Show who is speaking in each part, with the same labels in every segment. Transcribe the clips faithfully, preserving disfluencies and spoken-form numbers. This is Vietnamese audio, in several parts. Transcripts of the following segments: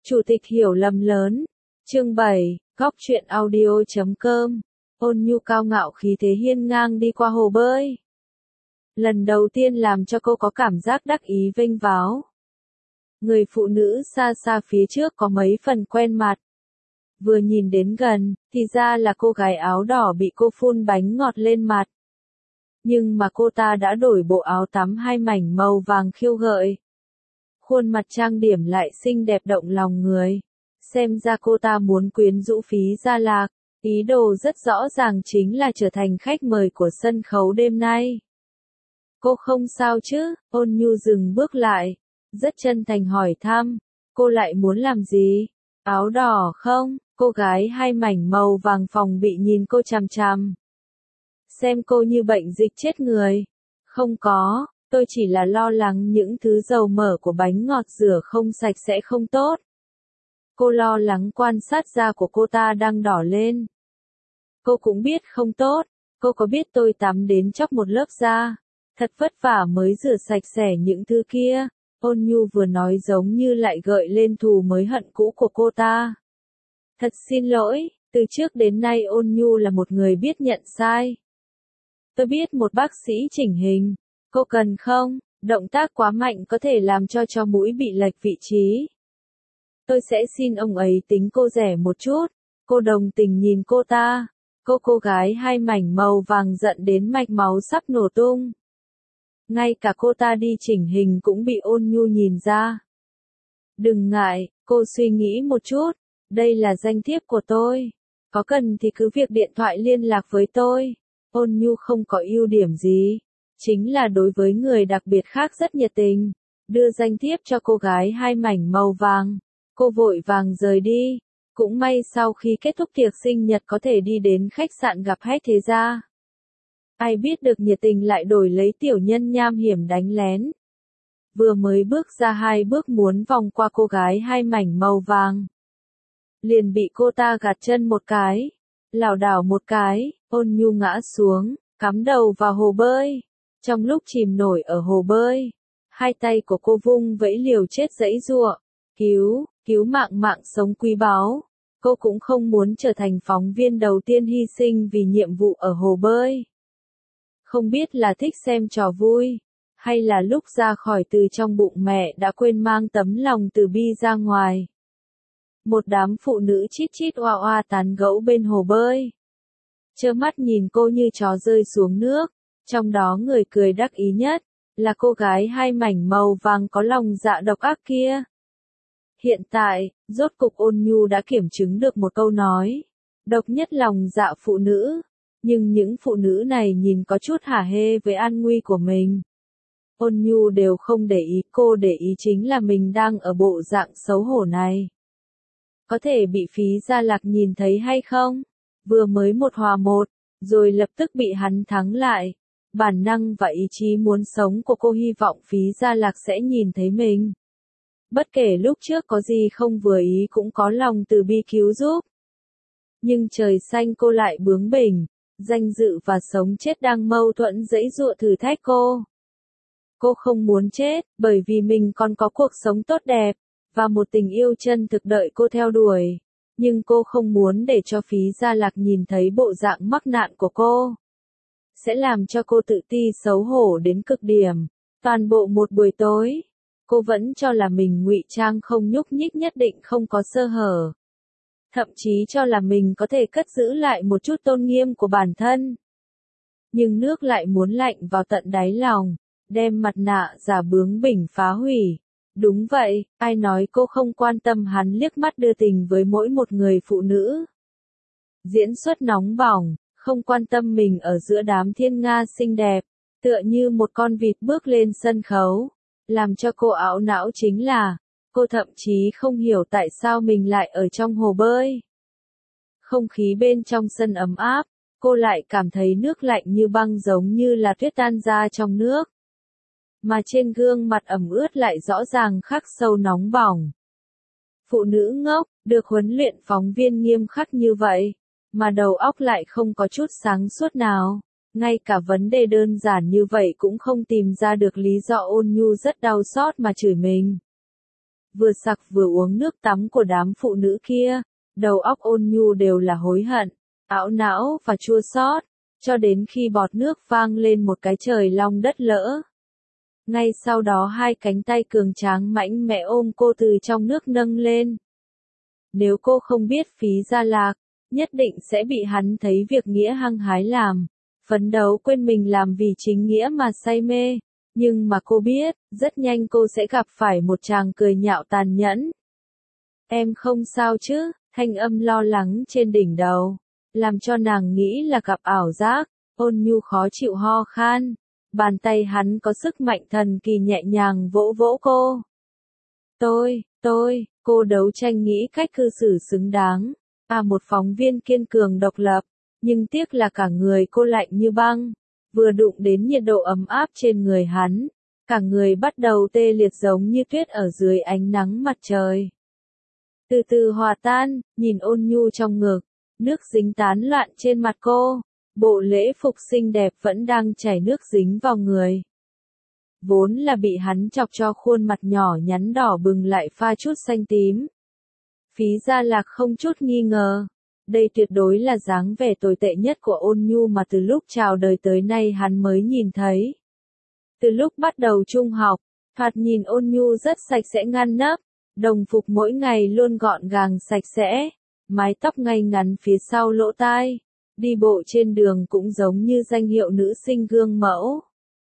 Speaker 1: Chủ tịch hiểu lầm lớn. Chương bảy, góc truyện audio chấm com. Ôn Nhu cao ngạo khí thế hiên ngang đi qua hồ bơi. Lần đầu tiên làm cho cô có cảm giác đắc ý vênh váo. Người phụ nữ xa xa phía trước có mấy phần quen mặt. Vừa nhìn đến gần, thì ra là cô gái áo đỏ bị cô phun bánh ngọt lên mặt. Nhưng mà cô ta đã đổi bộ áo tắm hai mảnh màu vàng khiêu gợi. Khuôn mặt trang điểm lại xinh đẹp động lòng người. Xem ra cô ta muốn quyến rũ Phí Gia Lạc, ý đồ rất rõ ràng chính là trở thành khách mời của sân khấu đêm nay. Cô không sao chứ? Ôn Nhu dừng bước lại, rất chân thành hỏi thăm, cô lại muốn làm gì? Áo đỏ không? Cô gái hai mảnh màu vàng phòng bị nhìn cô chằm chằm. Xem cô như bệnh dịch chết người. Không có, tôi chỉ là lo lắng những thứ dầu mỡ của bánh ngọt rửa không sạch sẽ không tốt. Cô lo lắng quan sát da của cô ta đang đỏ lên. Cô cũng biết không tốt, cô có biết tôi tắm đến chóc một lớp da, thật vất vả mới rửa sạch sẽ những thứ kia. Ôn Nhu vừa nói giống như lại gợi lên thù mới hận cũ của cô ta. Thật xin lỗi, từ trước đến nay Ôn Nhu là một người biết nhận sai. Tôi biết một bác sĩ chỉnh hình, cô cần không? Động tác quá mạnh có thể làm cho chó mũi bị lệch vị trí. Tôi sẽ xin ông ấy tính cô rẻ một chút. Cô đồng tình nhìn cô ta. Cô cô gái hai mảnh màu vàng giận đến mạch máu sắp nổ tung. Ngay cả cô ta đi chỉnh hình cũng bị Ôn Nhu nhìn ra. Đừng ngại, cô suy nghĩ một chút. Đây là danh thiếp của tôi. Có cần thì cứ việc điện thoại liên lạc với tôi. Ôn Nhu không có ưu điểm gì. Chính là đối với người đặc biệt khác rất nhiệt tình. Đưa danh thiếp cho cô gái hai mảnh màu vàng. Cô vội vàng rời đi. Cũng may sau khi kết thúc tiệc sinh nhật có thể đi đến khách sạn gặp hết thế gia. Ai biết được nhiệt tình lại đổi lấy tiểu nhân nham hiểm đánh lén. Vừa mới bước ra hai bước muốn vòng qua cô gái hai mảnh màu vàng. Liền bị cô ta gạt chân một cái. Lảo đảo một cái, Ôn Nhu ngã xuống, cắm đầu vào hồ bơi. Trong lúc chìm nổi ở hồ bơi, hai tay của cô vung vẫy liều chết giãy giụa. Cứu, cứu mạng mạng sống quý báu. Cô cũng không muốn trở thành phóng viên đầu tiên hy sinh vì nhiệm vụ ở hồ bơi. Không biết là thích xem trò vui, hay là lúc ra khỏi từ trong bụng mẹ đã quên mang tấm lòng từ bi ra ngoài. Một đám phụ nữ chít chít oa oa tán gẫu bên hồ bơi. Trơ mắt nhìn cô như chó rơi xuống nước, trong đó người cười đắc ý nhất, là cô gái hai mảnh màu vàng có lòng dạ độc ác kia. Hiện tại, rốt cục Ôn Nhu đã kiểm chứng được một câu nói, độc nhất lòng dạ phụ nữ, nhưng những phụ nữ này nhìn có chút hả hê với an nguy của mình. Ôn Nhu đều không để ý, cô để ý chính là mình đang ở bộ dạng xấu hổ này. Có thể bị Phí Gia Lạc nhìn thấy hay không? Vừa mới một hòa một, rồi lập tức bị hắn thắng lại. Bản năng và ý chí muốn sống của cô hy vọng Phí Gia Lạc sẽ nhìn thấy mình. Bất kể lúc trước có gì không vừa ý cũng có lòng từ bi cứu giúp. Nhưng trời xanh cô lại bướng bỉnh, danh dự và sống chết đang mâu thuẫn giãy giụa thử thách cô. Cô không muốn chết, bởi vì mình còn có cuộc sống tốt đẹp, và một tình yêu chân thực đợi cô theo đuổi. Nhưng cô không muốn để cho Phí Gia Lạc nhìn thấy bộ dạng mắc nạn của cô. Sẽ làm cho cô tự ti xấu hổ đến cực điểm. Toàn bộ một buổi tối, cô vẫn cho là mình ngụy trang không nhúc nhích nhất định không có sơ hở. Thậm chí cho là mình có thể cất giữ lại một chút tôn nghiêm của bản thân. Nhưng nước lại muốn lạnh vào tận đáy lòng, đem mặt nạ giả bướng bỉnh phá hủy. Đúng vậy, ai nói cô không quan tâm hắn liếc mắt đưa tình với mỗi một người phụ nữ. Diễn xuất nóng bỏng, không quan tâm mình ở giữa đám thiên nga xinh đẹp, tựa như một con vịt bước lên sân khấu. Làm cho cô ảo não chính là, cô thậm chí không hiểu tại sao mình lại ở trong hồ bơi. Không khí bên trong sân ấm áp, cô lại cảm thấy nước lạnh như băng giống như là tuyết tan ra trong nước. Mà trên gương mặt ẩm ướt lại rõ ràng khắc sâu nóng bỏng. Phụ nữ ngốc, được huấn luyện phóng viên nghiêm khắc như vậy, mà đầu óc lại không có chút sáng suốt nào. Ngay cả vấn đề đơn giản như vậy cũng không tìm ra được lý do. Ôn Nhu rất đau xót mà chửi mình. vừa sặc vừa uống nước tắm của đám phụ nữ kia, đầu óc Ôn Nhu đều là hối hận, ảo não và chua xót, cho đến khi bọt nước vang lên một cái trời long đất lỡ. Ngay sau đó hai cánh tay cường tráng mạnh mẽ ôm cô từ trong nước nâng lên. Nếu cô không biết Phí Gia Lạc, nhất định sẽ bị hắn thấy việc nghĩa hăng hái làm, phấn đấu quên mình làm vì chính nghĩa mà say mê. Nhưng mà cô biết, rất nhanh cô sẽ gặp phải một chàng cười nhạo tàn nhẫn. Em không sao chứ, thanh âm lo lắng trên đỉnh đầu, làm cho nàng nghĩ là gặp ảo giác. Ôn Nhu khó chịu ho khan, bàn tay hắn có sức mạnh thần kỳ nhẹ nhàng vỗ vỗ cô. Tôi, tôi, cô đấu tranh nghĩ cách cư xử xứng đáng, à một phóng viên kiên cường độc lập, nhưng tiếc là cả người cô lạnh như băng, vừa đụng đến nhiệt độ ấm áp trên người hắn, cả người bắt đầu tê liệt giống như tuyết ở dưới ánh nắng mặt trời. Từ từ hòa tan, nhìn Ôn Nhu trong ngực, nước dính tán loạn trên mặt cô, bộ lễ phục xinh đẹp vẫn đang chảy nước dính vào người. Vốn là bị hắn chọc cho khuôn mặt nhỏ nhắn đỏ bừng lại pha chút xanh tím. Phí Gia Lạc không chút nghi ngờ, đây tuyệt đối là dáng vẻ tồi tệ nhất của Ôn Nhu mà từ lúc chào đời tới nay hắn mới nhìn thấy. Từ lúc bắt đầu trung học, thoạt nhìn Ôn Nhu rất sạch sẽ ngăn nắp, đồng phục mỗi ngày luôn gọn gàng sạch sẽ, mái tóc ngay ngắn phía sau lỗ tai, đi bộ trên đường cũng giống như danh hiệu nữ sinh gương mẫu.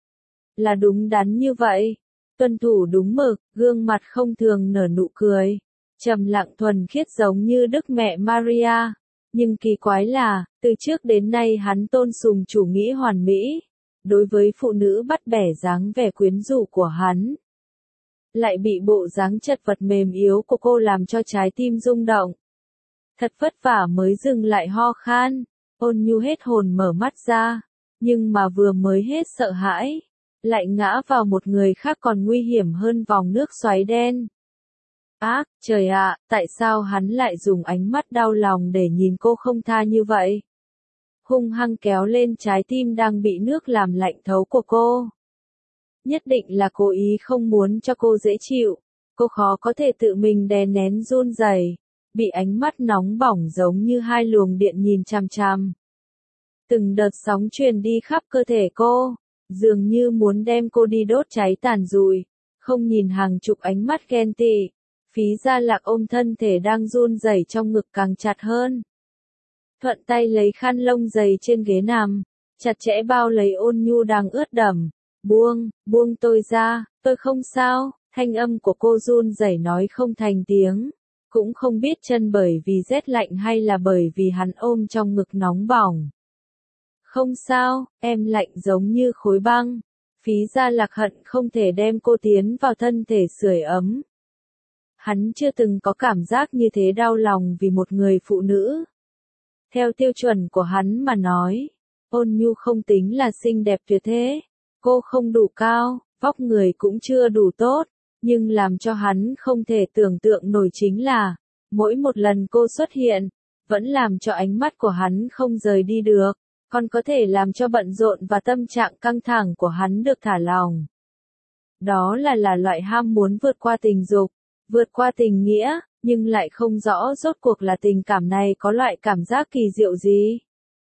Speaker 1: Là đúng đắn như vậy, tuân thủ đúng mực, gương mặt không thường nở nụ cười, trầm lặng thuần khiết giống như Đức Mẹ Maria. Nhưng kỳ quái là, từ trước đến nay hắn tôn sùng chủ nghĩa hoàn mỹ, đối với phụ nữ bắt bẻ dáng vẻ quyến rũ của hắn, lại bị bộ dáng chật vật mềm yếu của cô làm cho trái tim rung động. Thật vất vả mới dừng lại ho khan, Ôn Nhu hết hồn mở mắt ra, nhưng mà vừa mới hết sợ hãi, lại ngã vào một người khác còn nguy hiểm hơn vòng nước xoáy đen. Ác, trời ạ, tại sao hắn lại dùng ánh mắt đau lòng để nhìn cô không tha như vậy? Hung hăng kéo lên trái tim đang bị nước làm lạnh thấu của cô. Nhất định là cố ý không muốn cho cô dễ chịu, cô khó có thể tự mình đè nén run rẩy, bị ánh mắt nóng bỏng giống như hai luồng điện nhìn chằm chằm. Từng đợt sóng truyền đi khắp cơ thể cô, dường như muốn đem cô đi đốt cháy tàn rụi, không nhìn hàng chục ánh mắt ghen tị. Phí Gia Lạc ôm thân thể đang run rẩy trong ngực càng chặt hơn. Thuận tay lấy khăn lông dày trên ghế nằm, chặt chẽ bao lấy Ôn Nhu đang ướt đẫm. Buông, buông tôi ra, tôi không sao, thanh âm của cô run rẩy nói không thành tiếng, cũng không biết chân bởi vì rét lạnh hay là bởi vì hắn ôm trong ngực nóng bỏng. Không sao, em lạnh giống như khối băng. Phí Gia Lạc hận không thể đem cô tiến vào thân thể sưởi ấm. Hắn chưa từng có cảm giác như thế đau lòng vì một người phụ nữ. Theo tiêu chuẩn của hắn mà nói, Ôn Nhu không tính là xinh đẹp tuyệt thế. Cô không đủ cao, vóc người cũng chưa đủ tốt, nhưng làm cho hắn không thể tưởng tượng nổi chính là, mỗi một lần cô xuất hiện, vẫn làm cho ánh mắt của hắn không rời đi được, còn có thể làm cho bận rộn và tâm trạng căng thẳng của hắn được thả lỏng. Đó là là loại ham muốn vượt qua tình dục, vượt qua tình nghĩa, nhưng lại không rõ rốt cuộc là tình cảm này có loại cảm giác kỳ diệu gì.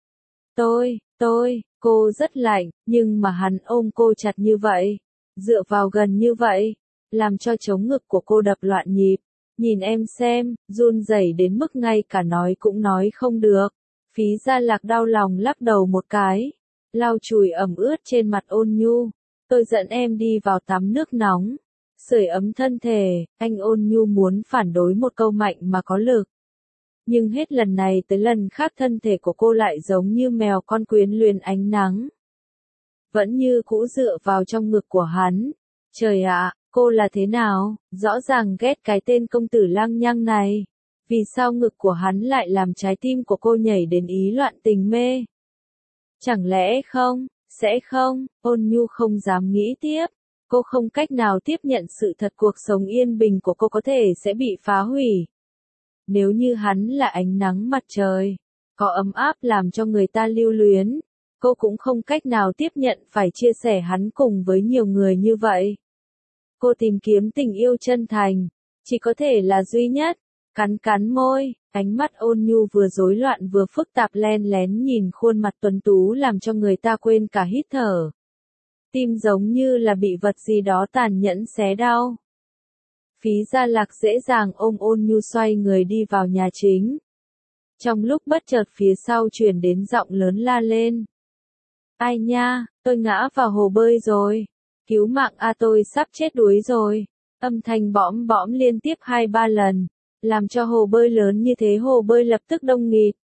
Speaker 1: Tôi, tôi, cô rất lạnh, nhưng mà hắn ôm cô chặt như vậy, dựa vào gần như vậy, làm cho trống ngực của cô đập loạn nhịp. Nhìn em xem, run rẩy đến mức ngay cả nói cũng nói không được. Phí Gia Lạc đau lòng lắc đầu một cái, lau chùi ẩm ướt trên mặt Ôn Nhu. Tôi dẫn em đi vào tắm nước nóng, sưởi ấm thân thể. Anh Ôn Nhu muốn phản đối một câu mạnh mà có lực. Nhưng hết lần này tới lần khác thân thể của cô lại giống như mèo con quyến luyến ánh nắng. Vẫn như cũ dựa vào trong ngực của hắn. Trời ạ, cô là thế nào? Rõ ràng ghét cái tên công tử lăng nhăng này. Vì sao ngực của hắn lại làm trái tim của cô nhảy đến ý loạn tình mê? Chẳng lẽ không, sẽ không? Ôn Nhu không dám nghĩ tiếp. Cô không cách nào tiếp nhận sự thật cuộc sống yên bình của cô có thể sẽ bị phá hủy. Nếu như hắn là ánh nắng mặt trời, có ấm áp làm cho người ta lưu luyến, cô cũng không cách nào tiếp nhận phải chia sẻ hắn cùng với nhiều người như vậy. Cô tìm kiếm tình yêu chân thành, Chỉ có thể là duy nhất. Cắn cắn môi, ánh mắt ôn nhu vừa rối loạn vừa phức tạp len lén nhìn khuôn mặt tuấn tú làm cho người ta quên cả hít thở. Tim giống như là bị vật gì đó tàn nhẫn xé đau. Phí Gia Lạc dễ dàng ôm ôn nhu xoay người đi vào nhà chính. Trong lúc bất chợt phía sau truyền đến giọng lớn la lên. Ai nha, tôi ngã vào hồ bơi rồi. Cứu mạng a tôi sắp chết đuối rồi. Âm thanh bõm bõm liên tiếp hai ba lần, làm cho hồ bơi lớn như thế hồ bơi lập tức đông nghịt.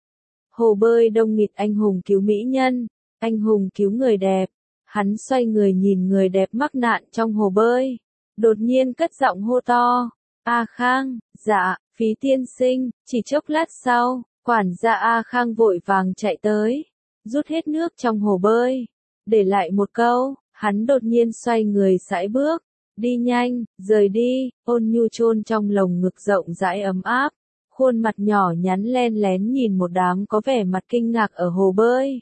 Speaker 1: Hồ bơi đông nghịt anh hùng cứu mỹ nhân, anh hùng cứu người đẹp. Hắn xoay người nhìn người đẹp mắc nạn trong hồ bơi. Đột nhiên cất giọng hô to. A Khang, dạ, Phí tiên sinh, chỉ chốc lát sau, quản gia A Khang vội vàng chạy tới, rút hết nước trong hồ bơi, để lại một câu, hắn đột nhiên xoay người sải bước, đi nhanh, rời đi, ôn nhu chôn trong lồng ngực rộng rãi ấm áp, khuôn mặt nhỏ nhắn len lén nhìn một đám có vẻ mặt kinh ngạc ở hồ bơi.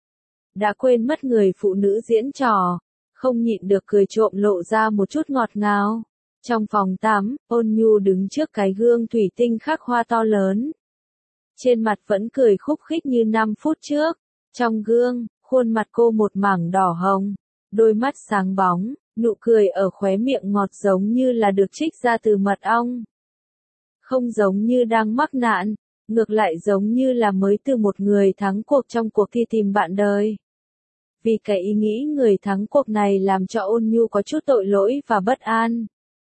Speaker 1: Đã quên mất người phụ nữ diễn trò, không nhịn được cười trộm lộ ra một chút ngọt ngào. Trong phòng tắm, ôn nhu đứng trước cái gương thủy tinh khắc hoa to lớn. Trên mặt vẫn cười khúc khích như năm phút trước. Trong gương, khuôn mặt cô một mảng đỏ hồng, đôi mắt sáng bóng, nụ cười ở khóe miệng ngọt giống như là được trích ra từ mật ong. Không giống như đang mắc nạn, ngược lại giống như là mới từ một người thắng cuộc trong cuộc thi tìm bạn đời. Vì cái ý nghĩ người thắng cuộc này làm cho ôn nhu có chút tội lỗi và bất an.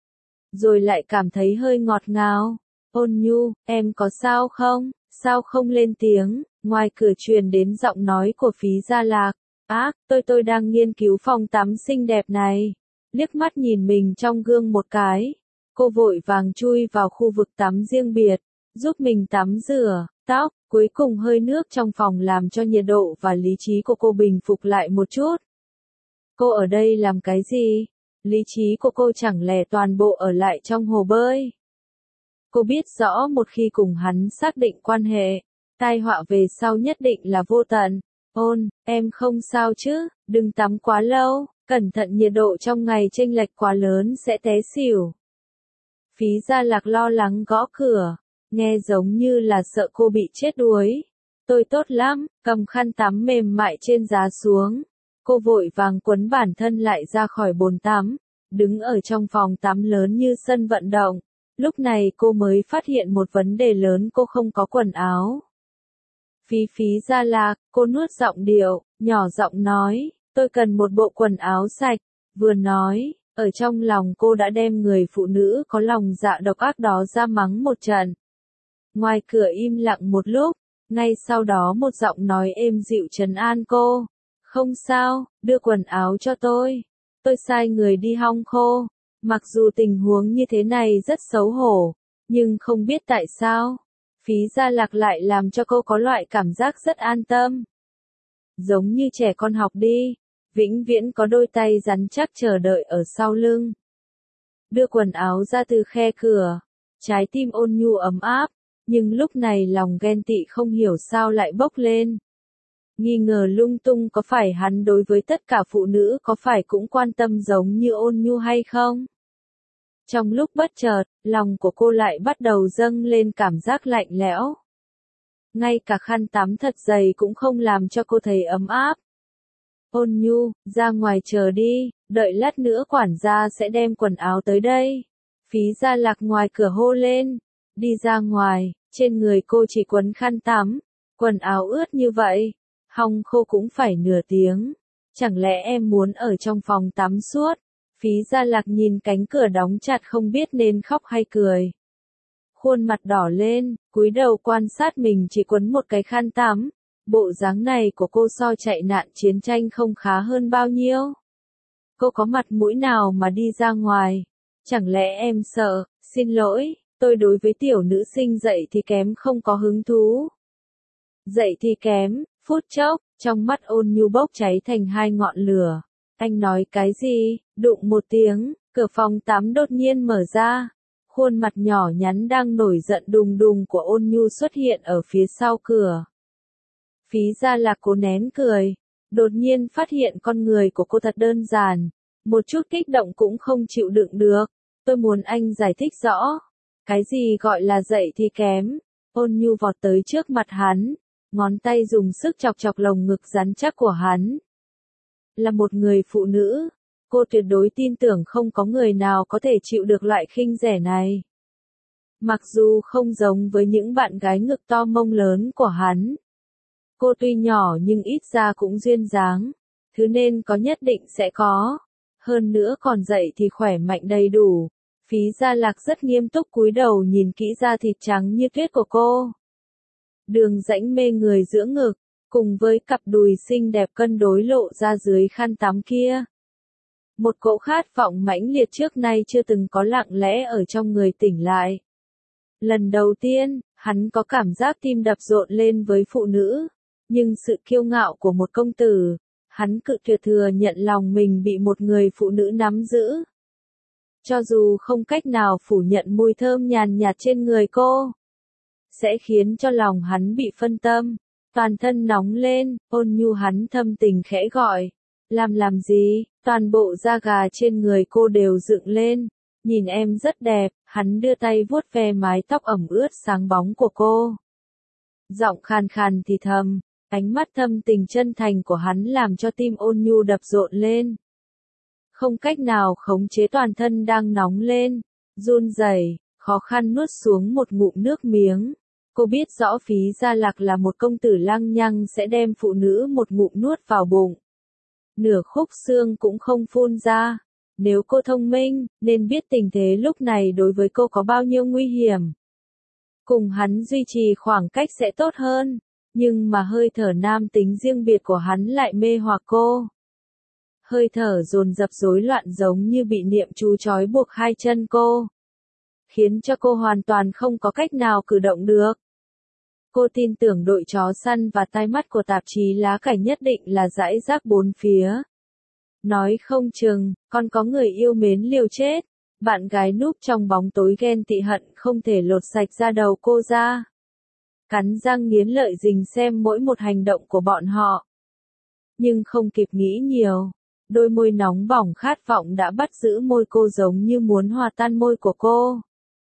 Speaker 1: Rồi lại cảm thấy hơi ngọt ngào. Ôn nhu, em có sao không? Sao không lên tiếng? Ngoài cửa truyền đến giọng nói của Phí Gia Lạc. Ác, tôi tôi đang nghiên cứu phòng tắm xinh đẹp này. Liếc mắt nhìn mình trong gương một cái. Cô vội vàng chui vào khu vực tắm riêng biệt, giúp mình tắm rửa, tóc, cuối cùng hơi nước trong phòng làm cho nhiệt độ và lý trí của cô bình phục lại một chút. Cô ở đây làm cái gì? Lý trí của cô chẳng lẽ toàn bộ ở lại trong hồ bơi? Cô biết rõ một khi cùng hắn xác định quan hệ, tai họa về sau nhất định là vô tận. Ôn, em không sao chứ, đừng tắm quá lâu, cẩn thận nhiệt độ trong ngày chênh lệch quá lớn sẽ té xỉu. Phí Gia Lạc lo lắng gõ cửa, nghe giống như là sợ cô bị chết đuối. Tôi tốt lắm, cầm khăn tắm mềm mại trên giá xuống. Cô vội vàng quấn bản thân lại ra khỏi bồn tắm, đứng ở trong phòng tắm lớn như sân vận động. Lúc này cô mới phát hiện một vấn đề lớn, cô không có quần áo. Phí Phí Gia Lạc, cô nuốt giọng điệu, nhỏ giọng nói, tôi cần một bộ quần áo sạch. Vừa nói, ở trong lòng cô đã đem người phụ nữ có lòng dạ độc ác đó ra mắng một trận. Ngoài cửa im lặng một lúc, ngay sau đó một giọng nói êm dịu trấn an cô. Không sao, đưa quần áo cho tôi. Tôi sai người đi hong khô. Mặc dù tình huống như thế này rất xấu hổ, nhưng không biết tại sao, Phí Gia Lạc lại làm cho cô có loại cảm giác rất an tâm. Giống như trẻ con học đi, vĩnh viễn có đôi tay rắn chắc chờ đợi ở sau lưng. Đưa quần áo ra từ khe cửa, trái tim ôn nhu ấm áp, nhưng lúc này lòng ghen tị không hiểu sao lại bốc lên. Nghi ngờ lung tung có phải hắn đối với tất cả phụ nữ có phải cũng quan tâm giống như ôn nhu hay không? Trong lúc bất chợt, lòng của cô lại bắt đầu dâng lên cảm giác lạnh lẽo. Ngay cả khăn tắm thật dày cũng không làm cho cô thấy ấm áp. Ôn nhu, ra ngoài chờ đi, đợi lát nữa quản gia sẽ đem quần áo tới đây. Phí Gia Lạc ngoài cửa hô lên, đi ra ngoài, trên người cô chỉ quấn khăn tắm, quần áo ướt như vậy, hong khô cũng phải nửa tiếng. Chẳng lẽ em muốn ở trong phòng tắm suốt? Phí Gia Lạc nhìn cánh cửa đóng chặt không biết nên khóc hay cười. Khuôn mặt đỏ lên, cúi đầu quan sát mình chỉ quấn một cái khăn tắm. Bộ dáng này của cô so chạy nạn chiến tranh không khá hơn bao nhiêu. Cô có mặt mũi nào mà đi ra ngoài? Chẳng lẽ em sợ? Xin lỗi, tôi đối với tiểu nữ sinh dậy thì kém không có hứng thú. Dậy thì kém, phút chốc, trong mắt ôn nhu bốc cháy thành hai ngọn lửa. Anh nói cái gì? Đụng một tiếng, cửa phòng tắm đột nhiên mở ra. Khuôn mặt nhỏ nhắn đang nổi giận đùng đùng của ôn nhu xuất hiện ở phía sau cửa. Phí Gia Lạc cố nén cười, đột nhiên phát hiện con người của cô thật đơn giản, một chút kích động cũng không chịu đựng được. tôi muốn anh giải thích rõ. Cái gì gọi là dậy thì kém? Ôn Nhu vọt tới trước mặt hắn, ngón tay dùng sức chọc chọc lồng ngực rắn chắc của hắn. Là một người phụ nữ, cô tuyệt đối tin tưởng không có người nào có thể chịu được loại khinh rẻ này. Mặc dù không giống với những bạn gái ngực to mông lớn của hắn. Cô tuy nhỏ nhưng ít ra cũng duyên dáng, thứ nên có nhất định sẽ có. Hơn nữa còn dậy thì khỏe mạnh đầy đủ. Phí Gia Lạc rất nghiêm túc cúi đầu nhìn kỹ da thịt trắng như tuyết của cô. Đường rãnh mê người giữa ngực, cùng với cặp đùi xinh đẹp cân đối lộ ra dưới khăn tắm kia. Một cỗ khát vọng mãnh liệt trước nay chưa từng có lặng lẽ ở trong người tỉnh lại. Lần đầu tiên, hắn có cảm giác tim đập rộn lên với phụ nữ, nhưng sự kiêu ngạo của một công tử, hắn cự tuyệt thừa nhận lòng mình bị một người phụ nữ nắm giữ. Cho dù không cách nào phủ nhận mùi thơm nhàn nhạt trên người cô, sẽ khiến cho lòng hắn bị phân tâm, toàn thân nóng lên. Ôn Nhu hắn thâm tình khẽ gọi, làm làm gì? Toàn bộ da gà trên người cô đều dựng lên, nhìn em rất đẹp. Hắn đưa tay vuốt ve mái tóc ẩm ướt sáng bóng của cô, giọng khàn khàn thì thầm. Ánh mắt thâm tình chân thành của hắn làm cho tim Ôn Nhu đập rộn lên. Không cách nào khống chế toàn thân đang nóng lên, run rẩy, khó khăn nuốt xuống một ngụm nước miếng. Cô biết rõ Phí Gia Lạc là một công tử lăng nhăng sẽ đem phụ nữ một ngụm nuốt vào bụng. Nửa khúc xương cũng không phun ra. Nếu cô thông minh, nên biết tình thế lúc này đối với cô có bao nhiêu nguy hiểm. Cùng hắn duy trì khoảng cách sẽ tốt hơn. Nhưng mà hơi thở nam tính riêng biệt của hắn lại mê hoặc cô. Hơi thở dồn dập rối loạn giống như bị niệm chú trói buộc hai chân cô, khiến cho cô hoàn toàn không có cách nào cử động được. Cô tin tưởng đội chó săn và tai mắt của tạp chí lá cải nhất định là rải rác bốn phía. Nói không chừng, còn có người yêu mến liều chết. Bạn gái núp trong bóng tối ghen tị hận không thể lột sạch da đầu cô ra. Cắn răng nghiến lợi rình xem mỗi một hành động của bọn họ. Nhưng không kịp nghĩ nhiều, đôi môi nóng bỏng khát vọng đã bắt giữ môi cô giống như muốn hòa tan môi của cô.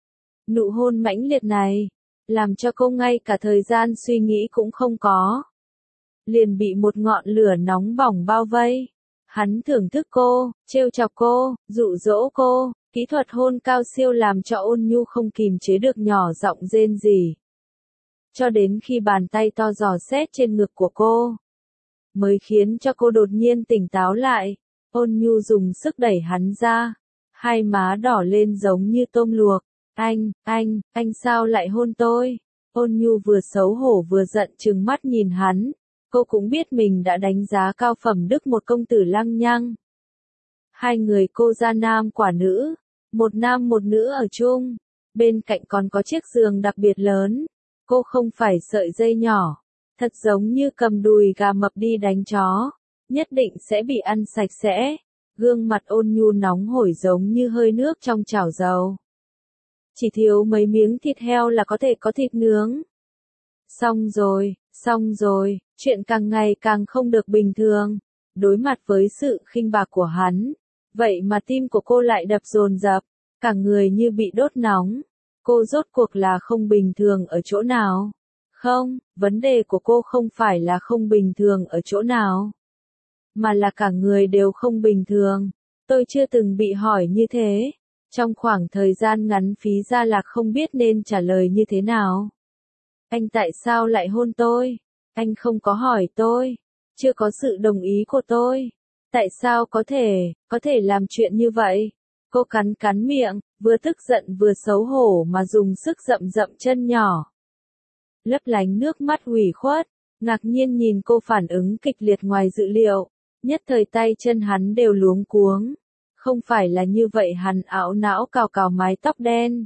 Speaker 1: Nụ hôn mãnh liệt này, làm cho cô ngay cả thời gian suy nghĩ cũng không có. Liền bị một ngọn lửa nóng bỏng bao vây. Hắn thưởng thức cô, trêu chọc cô, dụ dỗ cô, kỹ thuật hôn cao siêu làm cho Ôn Nhu không kìm chế được nhỏ giọng rên rỉ. Cho đến khi bàn tay to dò xét trên ngực của cô, mới khiến cho cô đột nhiên tỉnh táo lại. Ôn Nhu dùng sức đẩy hắn ra, hai má đỏ lên giống như tôm luộc. Anh, anh, anh sao lại hôn tôi? Ôn Nhu vừa xấu hổ vừa giận trừng mắt nhìn hắn. Cô cũng biết mình đã đánh giá cao phẩm đức một công tử lăng nhăng. Hai người cô ra nam quả nữ, một nam một nữ ở chung, bên cạnh còn có chiếc giường đặc biệt lớn. Cô không phải sợi dây nhỏ, thật giống như cầm đùi gà mập đi đánh chó, nhất định sẽ bị ăn sạch sẽ. Gương mặt Ôn Nhu nóng hổi giống như hơi nước trong chảo dầu. Chỉ thiếu mấy miếng thịt heo là có thể có thịt nướng. Xong rồi, xong rồi, chuyện càng ngày càng không được bình thường. Đối mặt với sự khinh bạc của hắn, vậy mà tim của cô lại đập dồn dập, cả người như bị đốt nóng. Cô rốt cuộc là không bình thường ở chỗ nào? Không, vấn đề của cô không phải là không bình thường ở chỗ nào, mà là cả người đều không bình thường. Tôi chưa từng bị hỏi như thế. Trong khoảng thời gian ngắn Phí Gia Lạc không biết nên trả lời như thế nào. Anh tại sao lại hôn tôi? Anh không có hỏi tôi, chưa có sự đồng ý của tôi. Tại sao có thể, có thể làm chuyện như vậy? Cô cắn cắn miệng, vừa tức giận vừa xấu hổ mà dùng sức dậm dậm chân nhỏ. Lấp lánh nước mắt ủy khuất, ngạc nhiên nhìn cô phản ứng kịch liệt ngoài dự liệu. Nhất thời tay chân hắn đều luống cuống. Không phải là như vậy, hắn ảo não cào cào mái tóc đen.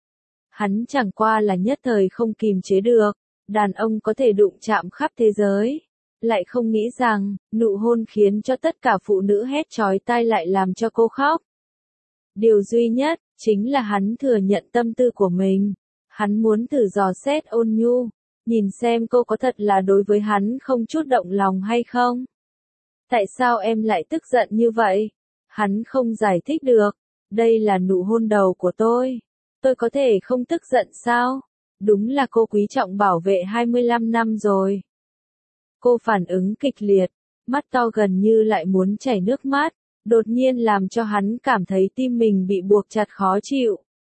Speaker 1: Hắn chẳng qua là nhất thời không kìm chế được. Đàn ông có thể đụng chạm khắp thế giới. Lại không nghĩ rằng, nụ hôn khiến cho tất cả phụ nữ hét chói tai lại làm cho cô khóc. Điều duy nhất, chính là hắn thừa nhận tâm tư của mình. Hắn muốn thử dò xét Ôn Nhu, nhìn xem cô có thật là đối với hắn không chút động lòng hay không. Tại sao em lại tức giận như vậy? Hắn không giải thích được, Đây là nụ hôn đầu của tôi. Tôi có thể không tức giận sao? Đúng là cô quý trọng bảo vệ hai mươi lăm năm rồi. Cô phản ứng kịch liệt, mắt to gần như lại muốn chảy nước mắt, đột nhiên làm cho hắn cảm thấy tim mình bị buộc chặt khó chịu.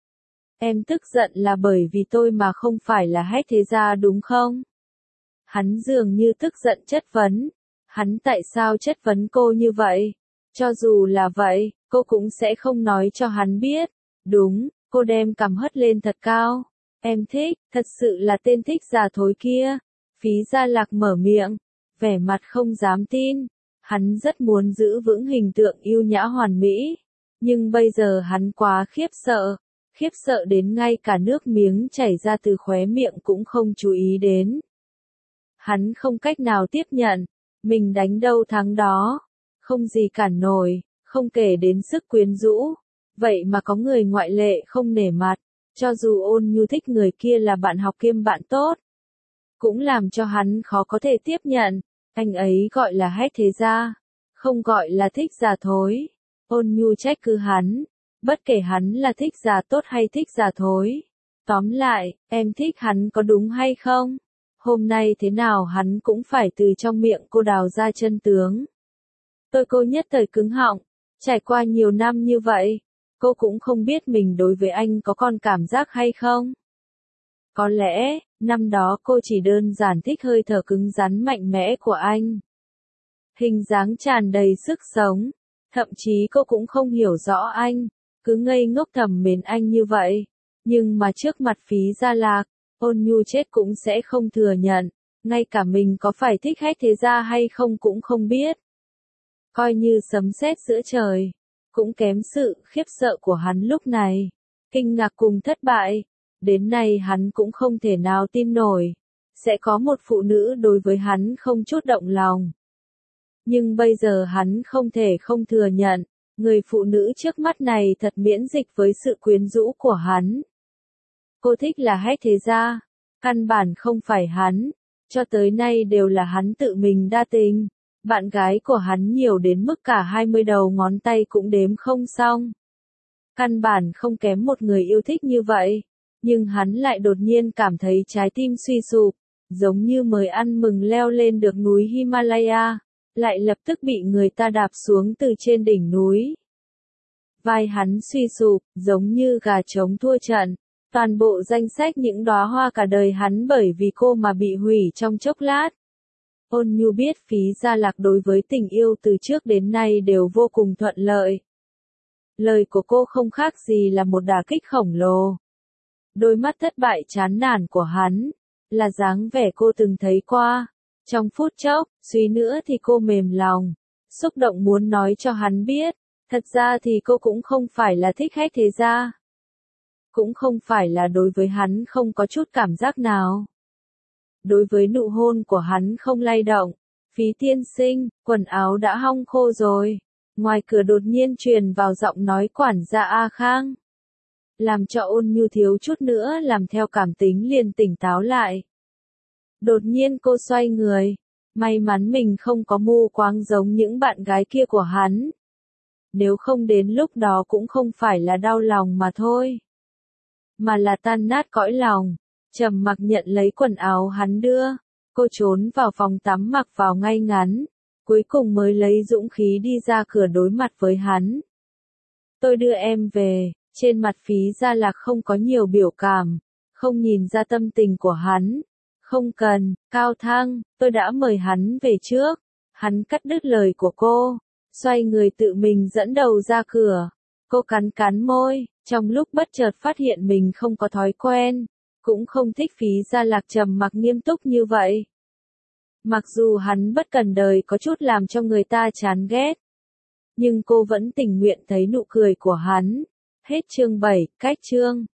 Speaker 1: Em tức giận là bởi vì tôi mà không phải là Hách Thế Gia đúng không? Hắn dường như tức giận chất vấn. Hắn tại sao chất vấn cô như vậy? Cho dù là vậy, cô cũng sẽ không nói cho hắn biết. Đúng, cô đem cằm hất lên thật cao. Em thích, thật sự là tên thích già thối kia. Phí Gia Lạc mở miệng, vẻ mặt không dám tin. Hắn rất muốn giữ vững hình tượng yêu nhã hoàn mỹ. Nhưng bây giờ hắn quá khiếp sợ. Khiếp sợ đến ngay cả nước miếng chảy ra từ khóe miệng cũng không chú ý đến. Hắn không cách nào tiếp nhận. Mình đánh đâu thắng đó. Không gì cản nổi, không kể đến sức quyến rũ. Vậy mà có người ngoại lệ không nể mặt. Cho dù Ôn Nhu thích người kia là bạn học kiêm bạn tốt. Cũng làm cho hắn khó có thể tiếp nhận. Anh ấy gọi là Hách Thế Gia. Không gọi là thích già thối. Ôn Nhu trách cứ hắn. Bất kể hắn là thích già tốt hay thích già thối. Tóm lại, em thích hắn có đúng hay không? Hôm nay thế nào hắn cũng phải từ trong miệng cô đào ra chân tướng. Tôi cô nhất thời cứng họng. Trải qua nhiều năm như vậy, cô cũng không biết mình đối với anh có còn cảm giác hay không. Có lẽ, năm đó cô chỉ đơn giản thích hơi thở cứng rắn mạnh mẽ của anh. Hình dáng tràn đầy sức sống. Thậm chí cô cũng không hiểu rõ anh. Cứ ngây ngốc thầm mến anh như vậy. Nhưng mà trước mặt Phí Gia Lạc, Ôn Nhu chết cũng sẽ không thừa nhận. Ngay cả mình có phải thích Hách Thế Gia hay không cũng không biết. Coi như sấm sét giữa trời. Cũng kém sự khiếp sợ của hắn lúc này. Kinh ngạc cùng thất bại. Đến nay hắn cũng không thể nào tin nổi. Sẽ có một phụ nữ đối với hắn không chút động lòng. Nhưng bây giờ hắn không thể không thừa nhận. Người phụ nữ trước mắt này thật miễn dịch với sự quyến rũ của hắn. Cô thích là Hách Thế Gia. Căn bản không phải hắn. Cho tới nay đều là hắn tự mình đa tình. Bạn gái của hắn nhiều đến mức cả hai mươi đầu ngón tay cũng đếm không xong. Căn bản không kém một người yêu thích như vậy. Nhưng hắn lại đột nhiên cảm thấy trái tim suy sụp. Giống như mới ăn mừng leo lên được núi Himalaya. Lại lập tức bị người ta đạp xuống từ trên đỉnh núi. Vai hắn suy sụp, giống như gà trống thua trận. Toàn bộ danh sách những đóa hoa cả đời hắn bởi vì cô mà bị hủy trong chốc lát. Ôn Nhu biết Phí Gia Lạc đối với tình yêu từ trước đến nay đều vô cùng thuận lợi. Lời của cô không khác gì là một đả kích khổng lồ. Đôi mắt thất bại chán nản của hắn, là dáng vẻ cô từng thấy qua. Trong phút chốc, suy nữa thì cô mềm lòng, xúc động muốn nói cho hắn biết. Thật ra thì cô cũng không phải là thích Hách Thế Gia. Cũng không phải là đối với hắn không có chút cảm giác nào. Đối với nụ hôn của hắn không lay động. Phí tiên sinh, quần áo đã hong khô rồi. Ngoài cửa đột nhiên truyền vào giọng nói quản gia A Khang. Làm cho Ôn Nhu thiếu chút nữa làm theo cảm tính liền tỉnh táo lại. Đột nhiên cô xoay người. May mắn mình không có mù quáng giống những bạn gái kia của hắn. Nếu không đến lúc đó cũng không phải là đau lòng mà thôi. Mà là tan nát cõi lòng. Trầm mặc nhận lấy quần áo hắn đưa. Cô trốn vào phòng tắm mặc vào ngay ngắn. Cuối cùng mới lấy dũng khí đi ra cửa đối mặt với hắn. Tôi đưa em về. Trên mặt Phí Gia Lạc không có nhiều biểu cảm. Không nhìn ra tâm tình của hắn. Không cần, Cao Thăng, tôi đã mời hắn về trước. Hắn cắt đứt lời của cô. Xoay người tự mình dẫn đầu ra cửa. Cô cắn cắn môi, trong lúc bất chợt phát hiện mình không có thói quen. Cũng không thích Phí Gia Lạc trầm mặc nghiêm túc như vậy. Mặc dù hắn bất cần đời có chút làm cho người ta chán ghét. Nhưng cô vẫn tình nguyện thấy nụ cười của hắn. Hết chương bảy, cách chương.